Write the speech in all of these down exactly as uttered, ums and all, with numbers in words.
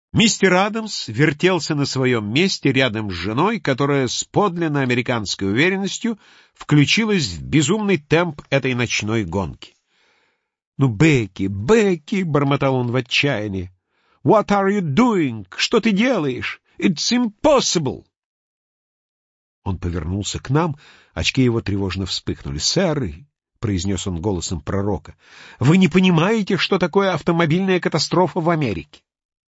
Мистер Адамс вертелся на своем месте рядом с женой, которая с подлинно американской уверенностью включилась в безумный темп этой ночной гонки. «Ну, Бекки, Бекки!» — бормотал он в отчаянии. «What are you doing? Что ты делаешь? It's impossible!» Он повернулся к нам, очки его тревожно вспыхнули. «Сэр», — произнес он голосом пророка, — «вы не понимаете, что такое автомобильная катастрофа в Америке».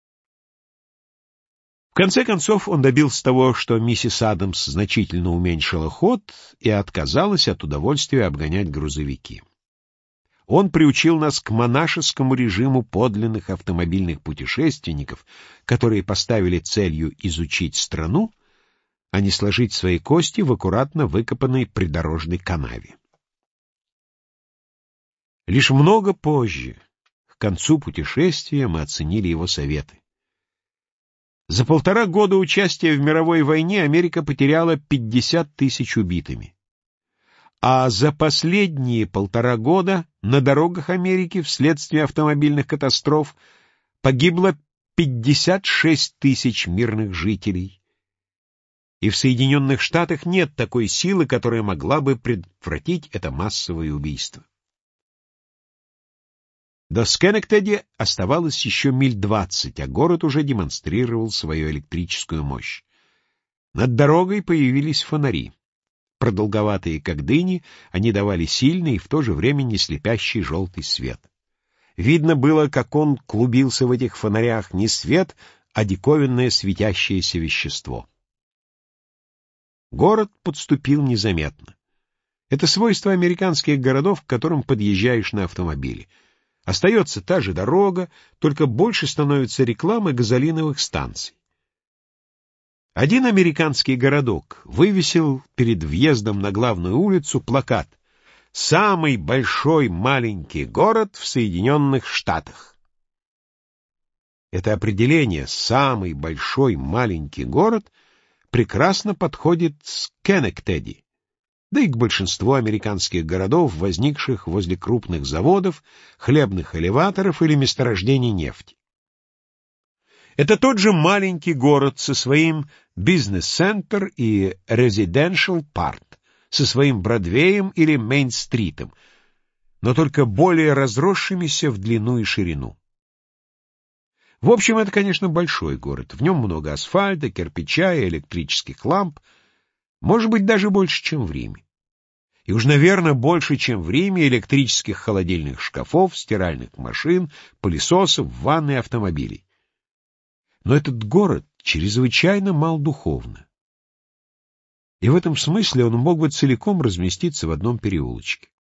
В конце концов он добился того, что миссис Адамс значительно уменьшила ход и отказалась от удовольствия обгонять грузовики. Он приучил нас к монашескому режиму подлинных автомобильных путешественников, которые поставили целью изучить страну, а не сложить свои кости в аккуратно выкопанной придорожной канаве. Лишь много позже, к концу путешествия, мы оценили его советы. За полтора года участия в мировой войне Америка потеряла пятьдесят тысяч убитыми. А за последние полтора года на дорогах Америки вследствие автомобильных катастроф погибло пятьдесят шесть тысяч мирных жителей. И в Соединенных Штатах нет такой силы, которая могла бы предотвратить это массовое убийство. До Скhenectady оставалось еще миль двадцать, а город уже демонстрировал свою электрическую мощь. Над дорогой появились фонари. Продолговатые, как дыни, они давали сильный и в то же время не слепящий желтый свет. Видно было, как он клубился в этих фонарях, не свет, а диковинное светящееся вещество. Город подступил незаметно. Это свойство американских городов, к которым подъезжаешь на автомобиле. Остается та же дорога, только больше становится рекламы газолиновых станций. Один американский городок вывесил перед въездом на главную улицу плакат «Самый большой маленький город в Соединенных Штатах». Это определение «самый большой маленький город» прекрасно подходит к Скhenectady, да и к большинству американских городов, возникших возле крупных заводов, хлебных элеваторов или месторождений нефти. Это тот же маленький город со своим бизнес-центр и residential part, со своим Бродвеем или Мейн-стритом, но только более разросшимися в длину и ширину. В общем, это, конечно, большой город. В нем много асфальта, кирпича и электрических ламп, может быть, даже больше, чем в Риме. И уж, наверное, больше, чем в Риме, электрических холодильных шкафов, стиральных машин, пылесосов, ванн и автомобилей. Но этот город чрезвычайно мал духовно. И в этом смысле он мог бы целиком разместиться в одном переулочке.